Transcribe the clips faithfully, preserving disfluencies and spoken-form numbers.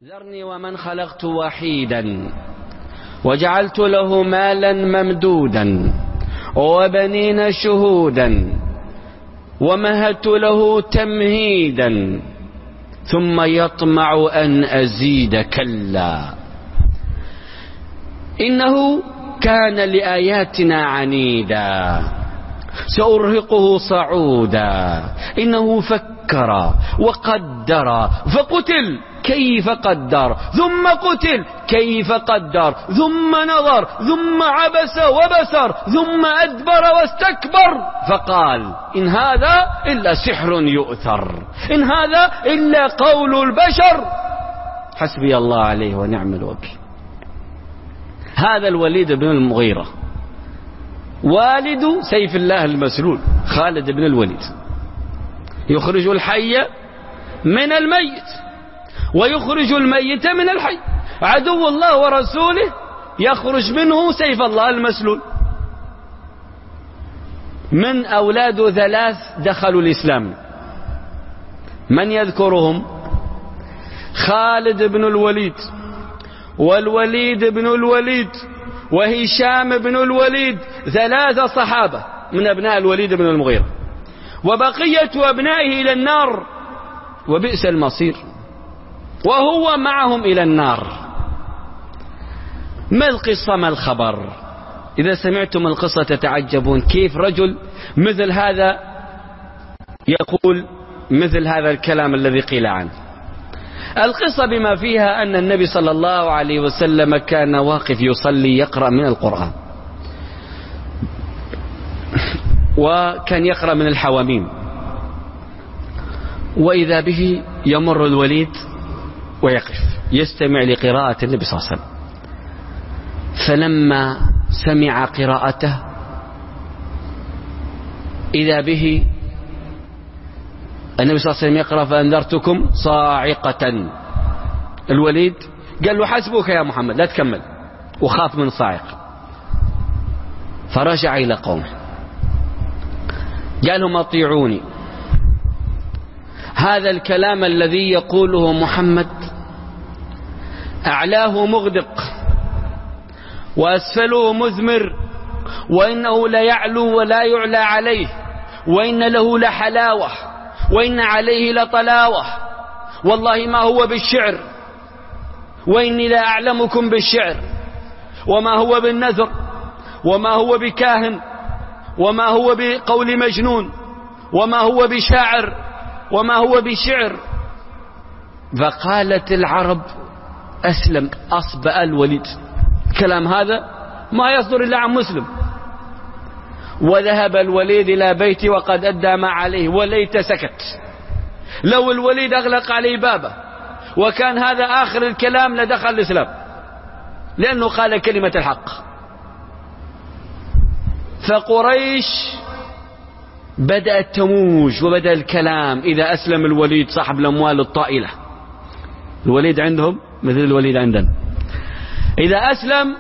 ذرني ومن خلقت وحيدا وجعلت له مالا ممدودا وبنين شهودا ومهدت له تمهيدا ثم يطمع أن أزيد كلا إنه كان لآياتنا عنيدا سأرهقه صعودا إنه فكر وقدر فقتل كيف قدر ثم قتل كيف قدر ثم نظر ثم عبس وبسر ثم أدبر واستكبر فقال إن هذا إلا سحر يؤثر إن هذا إلا قول البشر حسبي الله عليه ونعم الوكيل. هذا الوليد بن المغيرة والد سيف الله المسلول خالد بن الوليد يخرج الحي من الميت ويخرج الميت من الحي. عدو الله ورسوله يخرج منه سيف الله المسلول. من أولاده ثلاث دخلوا الإسلام، من يذكرهم؟ خالد بن الوليد والوليد بن الوليد وهشام بن الوليد، ثلاثة صحابة من أبناء الوليد بن المغيرة، وبقية أبنائه إلى النار وبئس المصير، وهو معهم إلى النار. ما القصة ما الخبر؟ إذا سمعتم القصة تتعجبون كيف رجل مثل هذا يقول مثل هذا الكلام الذي قيل عنه. القصة بما فيها أن النبي صلى الله عليه وسلم كان واقف يصلي يقرأ من القرآن، وكان يقرأ من الحواميم، وإذا به يمر الوليد ويقف يستمع لقراءة النبي صلى الله عليه وسلم. فلما سمع قراءته إذا به النبي صلى الله عليه وسلم يقرأ فأنذرتكم صاعقة. الوليد قال له حسبك يا محمد لا تكمل، وخاف من صاعق، فرجع إلى قومه قال لهم أطيعوني، هذا الكلام الذي يقوله محمد أعلاه مغدق وأسفله مزمر، وإنه لا يعلو ولا يعلى عليه، وإن له لحلاوة وإن عليه لطلاوة، والله ما هو بالشعر، وإني لا أعلمكم بالشعر، وما هو بالنذر، وما هو بكاهن، وما هو بقول مجنون، وما هو بشاعر، وما هو بشعر. فقالت العرب أسلم أصبأ الوليد، كلام هذا ما يصدر إلا عن مسلم. وذهب الوليد إلى بيته وقد أدى ما عليه، وليت سكت. لو الوليد أغلق عليه بابه وكان هذا آخر الكلام لدخل الإسلام، لأنه قال كلمة الحق. فقريش بدأت تموج وبدأ الكلام إذا أسلم الوليد صاحب الأموال الطائلة، الوليد عندهم مثل الوليد عندنا، إذا أسلم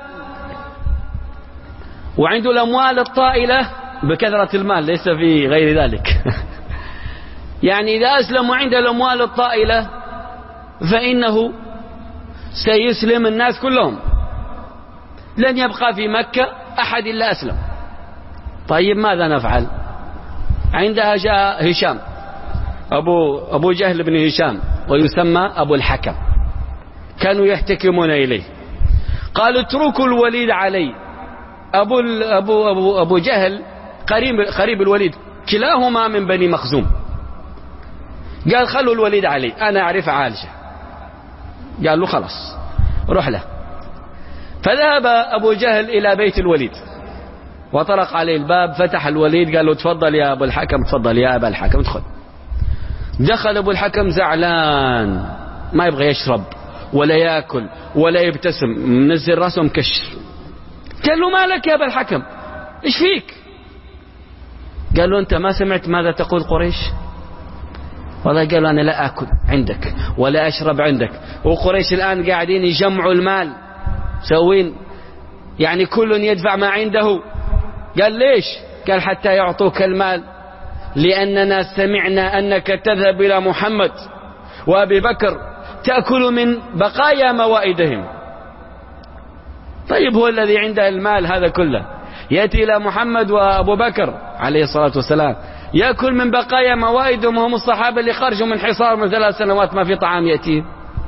وعنده الأموال الطائلة بكثرة المال ليس في غير ذلك يعني إذا أسلم وعنده الأموال الطائلة فإنه سيسلم الناس كلهم، لن يبقى في مكة أحد إلا أسلم. طيب ماذا نفعل؟ عندها جاء هشام أبو, أبو جهل بن هشام ويسمى أبو الحكم، كانوا يحتكمون إليه، قالوا اتركوا الوليد علي. أبو, أبو, أبو, أبو جهل قريب, قريب الوليد، كلاهما من بني مخزوم، قال خلوا الوليد علي أنا أعرف عالجه. قال له خلاص روح له. فذهب أبو جهل إلى بيت الوليد وطرق عليه الباب، فتح الوليد قال له تفضل يا أبو الحكم، تفضل يا أبا الحكم ادخل. دخل أبو الحكم زعلان ما يبغى يشرب ولا يأكل ولا يبتسم، منزل راسه مكشر. قال له ما لك يا أبا الحكم إيش فيك؟ قال له أنت ما سمعت ماذا تقول قريش؟ والله قال له أنا لا أكل عندك ولا أشرب عندك، وقريش الآن قاعدين يجمعوا المال سوين، يعني كل يدفع ما عنده. قال ليش؟ قال حتى يعطوك المال، لأننا سمعنا أنك تذهب إلى محمد وأبي بكر تأكل من بقايا موائدهم. طيب هو الذي عنده المال هذا كله يأتي إلى محمد وأبو بكر عليه الصلاة والسلام يأكل من بقايا موائدهم، وهم الصحابة اللي خرجوا من حصار من ثلاث سنوات ما في طعام يأتي.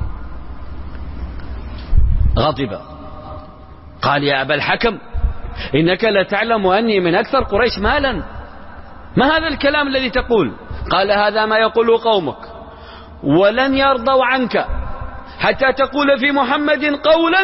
غضب قال يا أبا الحكم إنك لا تعلم أني من أكثر قريش مالا، ما هذا الكلام الذي تقول؟ قال هذا ما يقول قومك ولن يرضوا عنك حتى تقول في محمد قولا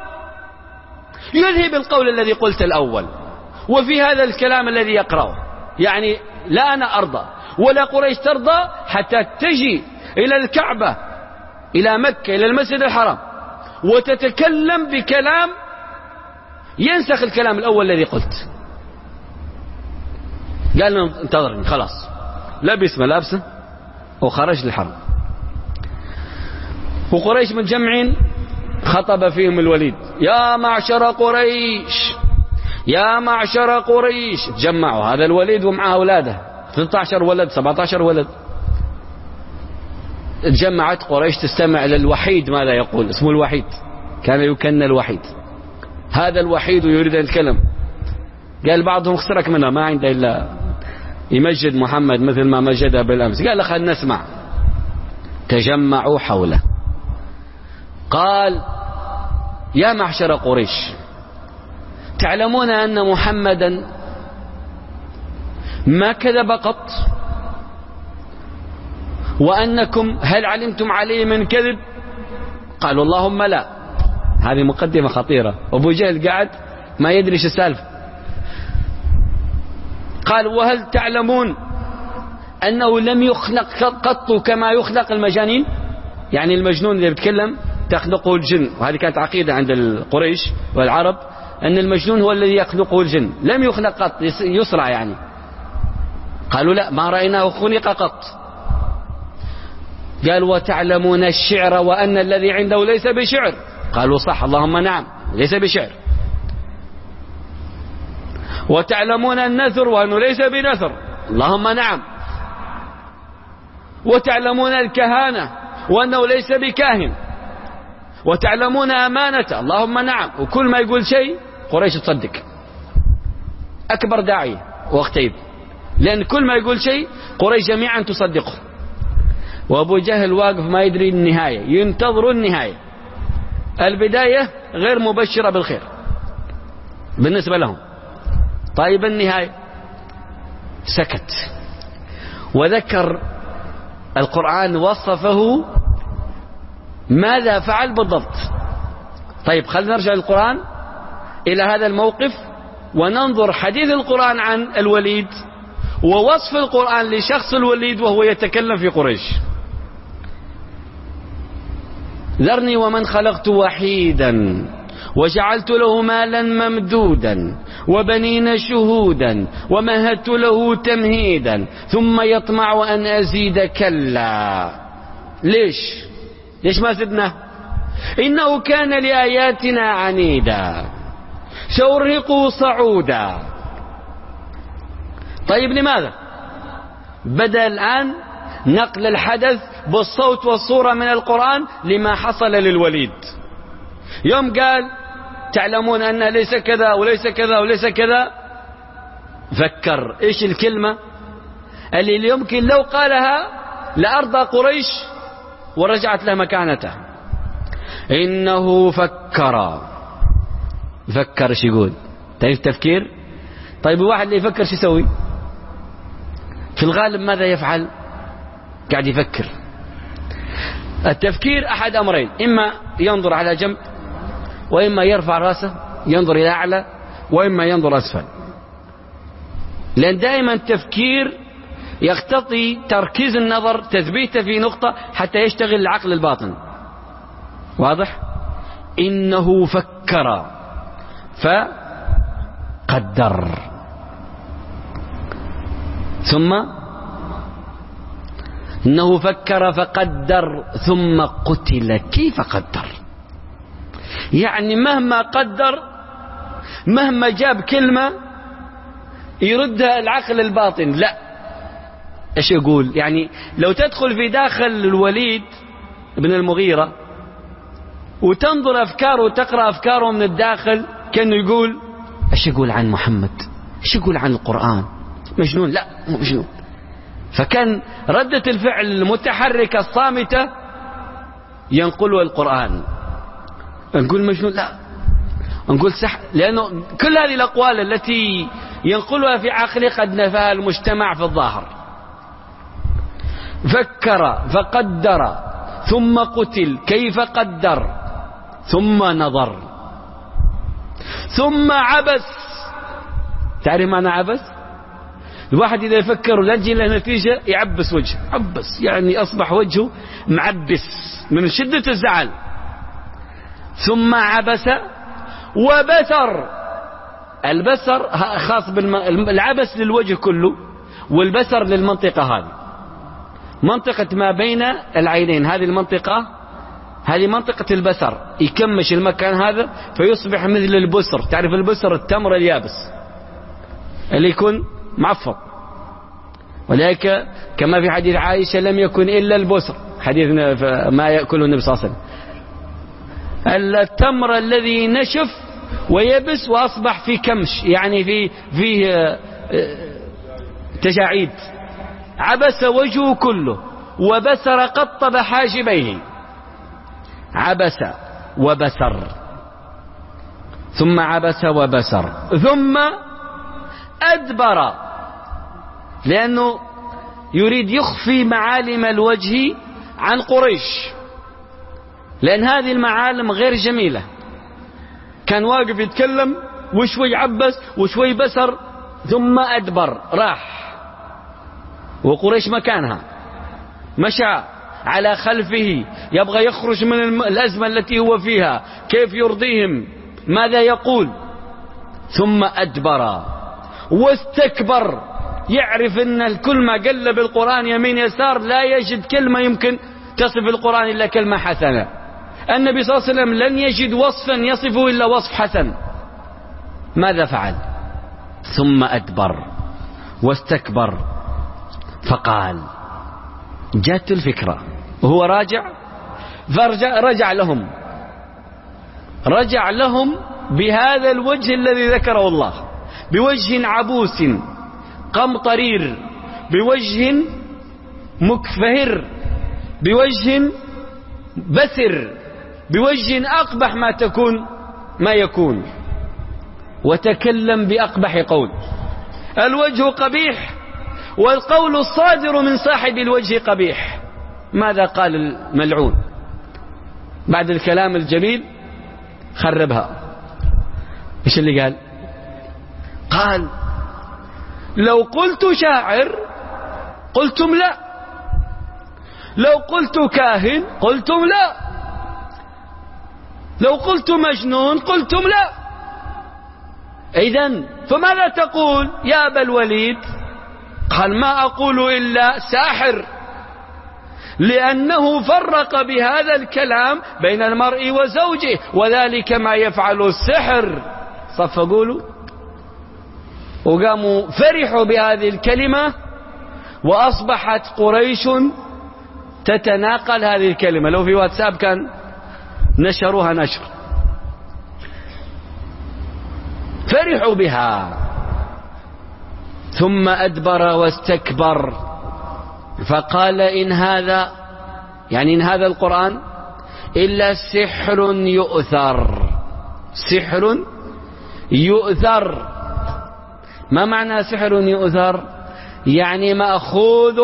يذهب القول الذي قلت الأول، وفي هذا الكلام الذي يقرأه. يعني لا أنا أرضى ولا قريش ترضى حتى تجي إلى الكعبة إلى مكة إلى المسجد الحرام وتتكلم بكلام ينسخ الكلام الأول الذي قلت. قال له انتظرني، خلاص لبس ملابسه وخرج للحرم. وقريش متجمعين، خطب فيهم الوليد يا معشر قريش يا معشر قريش. جمعوا هذا الوليد ومعه أولاده ثلاثة عشر ولد سبعة عشر ولد. تجمعت قريش تستمع للوحيد ماذا يقول. اسمه الوحيد، كان يكنى الوحيد. هذا الوحيد يريد أن يتكلم. قال بعضهم اخترك منها ما عنده إلا يمجد محمد مثل ما مجده بالأمس. قال خلنا نسمع. تجمعوا حوله. قال يا معشر قريش تعلمون أن محمدا ما كذب قط، وأنكم هل علمتم عليه من كذب؟ قالوا اللهم لا. هذه مقدمة خطيرة. أبو جهل قاعد ما يدري ايش السالفة. قال وهل تعلمون أنه لم يخلق قط كما يخلق المجانين؟ يعني المجنون اللي بيتكلم تخلقه الجن، وهذه كانت عقيدة عند القريش والعرب أن المجنون هو الذي يخلقه الجن، لم يخلق قط يسرع يعني. قالوا لا ما رأيناه خلق قط. قال وتعلمون الشعر وأن الذي عنده ليس بشعر؟ قالوا صح اللهم نعم ليس بشعر. وتعلمون النثر وأنه ليس بنثر؟ اللهم نعم. وتعلمون الكهانة وأنه ليس بكاهن؟ وتعلمون أمانة؟ اللهم نعم. وكل ما يقول شيء قريش تصدق. أكبر داعية واختيب، لأن كل ما يقول شيء قريش جميعا تصدقه. وأبو جهل واقف ما يدري النهاية، ينتظر النهاية. البداية غير مبشرة بالخير بالنسبة لهم. طيب النهاية؟ سكت. وذكر القرآن وصفه ماذا فعل بالضبط. طيب خلينا نرجع للقرآن إلى هذا الموقف وننظر حديث القرآن عن الوليد ووصف القرآن لشخص الوليد وهو يتكلم في قريش. ذرني ومن خلقت وحيدا وجعلت له مالا ممدودا وبنين شهودا ومهدت له تمهيدا ثم يطمع أن أزيد كلا. ليش ليش ما زدنا؟ إنه كان لآياتنا عنيدا سأرهقه صعودا. طيب لماذا بدأ الآن نقل الحدث بالصوت والصورة من القرآن لما حصل للوليد؟ يوم قال تعلمون أن ليس كذا وليس كذا وليس كذا، فكر إيش الكلمة اللي يمكن لو قالها لأرضى قريش ورجعت له مكانته. إنه فكر. فكر ايش يقول؟ تعرف تفكير؟ طيب الواحد اللي يفكر شو يسوي؟ في الغالب ماذا يفعل؟ قاعد يفكر. التفكير أحد أمرين، إما ينظر على جنب، وإما يرفع رأسه ينظر إلى أعلى، وإما ينظر أسفل. لأن دائما التفكير يقتضي تركيز النظر، تثبيته في نقطة حتى يشتغل العقل الباطن. واضح؟ إنه فكر فقدر ثم إنه فكر فقدر ثم قتل كيف قدر. يعني مهما قدر، مهما جاب كلمة يردها العقل الباطن لا. ايش يقول؟ يعني لو تدخل في داخل الوليد بن المغيرة وتنظر أفكاره وتقرأ أفكاره من الداخل، كأنه يقول ايش يقول عن محمد، ايش يقول عن القرآن، مجنون؟ لا مو مجنون. فكان ردة الفعل المتحركة الصامتة ينقلها القرآن. نقول مجنون؟ لا، نقول سحر، لأنه كل هذه الأقوال التي ينقلها في عقله قد نفاها المجتمع في الظاهر. فكر فقدر ثم قتل كيف قدر ثم نظر ثم عبس. تعرف معنى عبس؟ الواحد إذا يفكر ولا تجي له نتيجة يعبس وجهه، عبس يعني أصبح وجهه معبس من شدة الزعل. ثم عبس وبسر. البسر خاص بالعبس للوجه كله، والبسر للمنطقة هذه، منطقة ما بين العينين، هذه المنطقة هذه منطقة البسر، يكمش المكان هذا فيصبح مثل البسر. تعرف البسر؟ التمر اليابس اللي يكون معفط، ولذلك كما في حديث عائشة لم يكن إلا البسر، حديث ما يأكله النبي صلى الله عليه وسلم، التمر الذي نشف ويبس وأصبح في كمش، يعني في فيه تجاعيد. عبس وجهه كله وبسر قطب حاجبيه. عبس وبسر، ثم عبس وبسر ثم أدبر، لأنه يريد يخفي معالم الوجه عن قريش، لأن هذه المعالم غير جميلة. كان واقف يتكلم وشوي عبس وشوي بسر ثم أدبر، راح وقريش مكانها، مشى على خلفه يبغى يخرج من الأزمة التي هو فيها، كيف يرضيهم، ماذا يقول؟ ثم أدبر واستكبر. يعرف أن كل ما قلب القرآن يمين يسار لا يجد كلمة يمكن تصف القرآن إلا كلمة حسنة. النبي صلى الله عليه وسلم لن يجد وصفا يصفه إلا وصف حسن. ماذا فعل؟ ثم أدبر واستكبر فقال، جاءت الفكرة وهو راجع، فرجع رجع لهم رجع لهم بهذا الوجه الذي ذكره الله، بوجه عبوس قمطرير، بوجه مكفهر، بوجه بسر، بوجه أقبح ما تكون ما يكون، وتكلم بأقبح قول. الوجه قبيح والقول الصادر من صاحب الوجه قبيح. ماذا قال الملعون بعد الكلام الجميل؟ خربها. ايش اللي قال؟ قال لو قلت شاعر قلتم لا، لو قلت كاهن قلتم لا، لو قلت مجنون قلتم لا، إذن فماذا تقول يا أبا الوليد؟ قال ما أقول إلا ساحر، لأنه فرق بهذا الكلام بين المرء وزوجه، وذلك ما يفعل السحر. صفقوا له وقاموا فرحوا بهذه الكلمة، وأصبحت قريش تتناقل هذه الكلمة. لو في واتساب كان نشروها نشر، فرحوا بها. ثم أدبر واستكبر فقال إن هذا، يعني إن هذا القرآن إلا سحر يؤثر. سحر يؤثر. ما معنى سحر يؤثر؟ يعني مأخوذ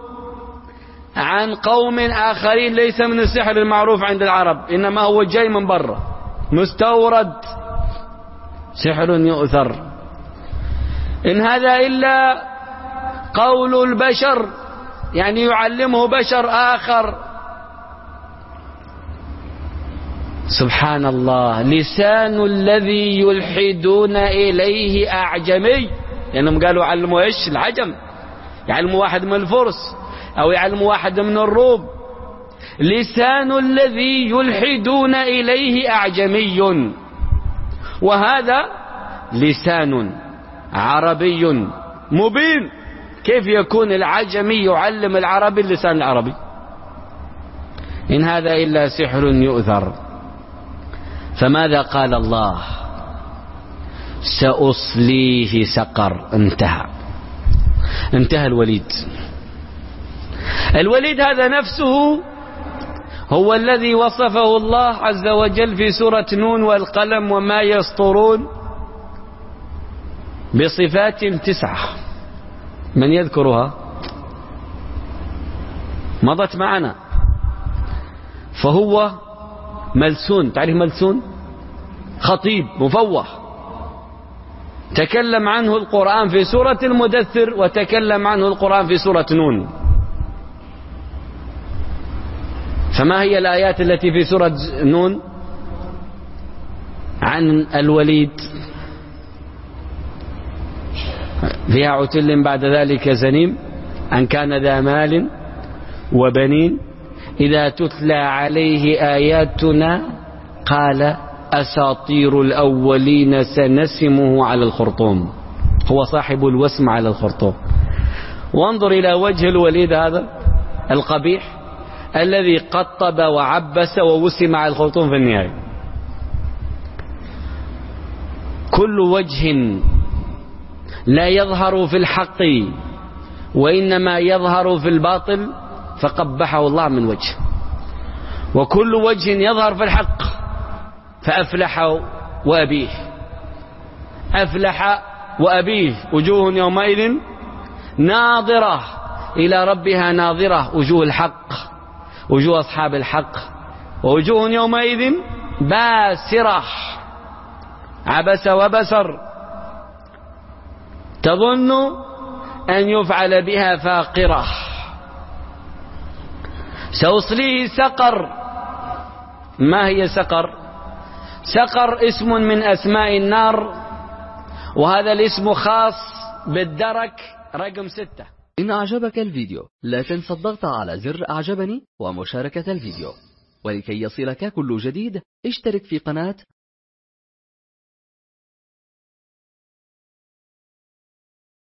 عن قوم آخرين، ليس من السحر المعروف عند العرب، إنما هو جاي من برا مستورد. سحر يؤثر. إن هذا إلا قول البشر، يعني يعلمه بشر آخر. سبحان الله. لسان الذي يلحدون إليه أعجمي، لأنهم يعني قالوا علموا إيش؟ العجم، يعلموا واحد من الفرس أو يعلموا واحد من الروم. لسان الذي يلحدون إليه أعجمي، وهذا لسان عربي مبين. كيف يكون العجمي يعلم العربي اللسان العربي؟ إن هذا إلا سحر يؤثر. فماذا قال الله؟ سأصليه سقر. انتهى انتهى الوليد. الوليد هذا نفسه هو الذي وصفه الله عز وجل في سورة نون والقلم وما يسطرون بصفات تسعة. من يذكرها؟ مضت معنا. فهو ملسون. تعرف ملسون؟ خطيب مفوه، تكلم عنه القرآن في سورة المدثر وتكلم عنه القرآن في سورة نون. فما هي الآيات التي في سورة نون عن الوليد؟ فيها عتل بعد ذلك زنيم أن كان ذا مال وبنين إذا تتلى عليه آياتنا قال أساطير الأولين سنسمه على الخرطوم. هو صاحب الوسم على الخرطوم. وانظر إلى وجه الوليد هذا القبيح الذي قطب وعبس ووسم على الخرطوم في النهاية. كل وجه لا يظهر في الحق وإنما يظهر في الباطل فقبحه الله من وجه، وكل وجه يظهر في الحق فأفلح وأبيه. أفلح وأبيه وجوه يومئذ ناظرة إلى ربها ناظرة. وجوه الحق، وجوه أصحاب الحق. ووجوه يومئذ باسرة عبس وبسر تظن أن يفعل بها فاقرة. سأصليه سقر. ما هي سقر؟ سقر اسم من أسماء النار، وهذا الاسم خاص بالدرك رقم ستة. إن أعجبك الفيديو لا تنسى الضغط على زر أعجبني ومشاركة الفيديو، ولكي يصلك كل جديد اشترك في قناة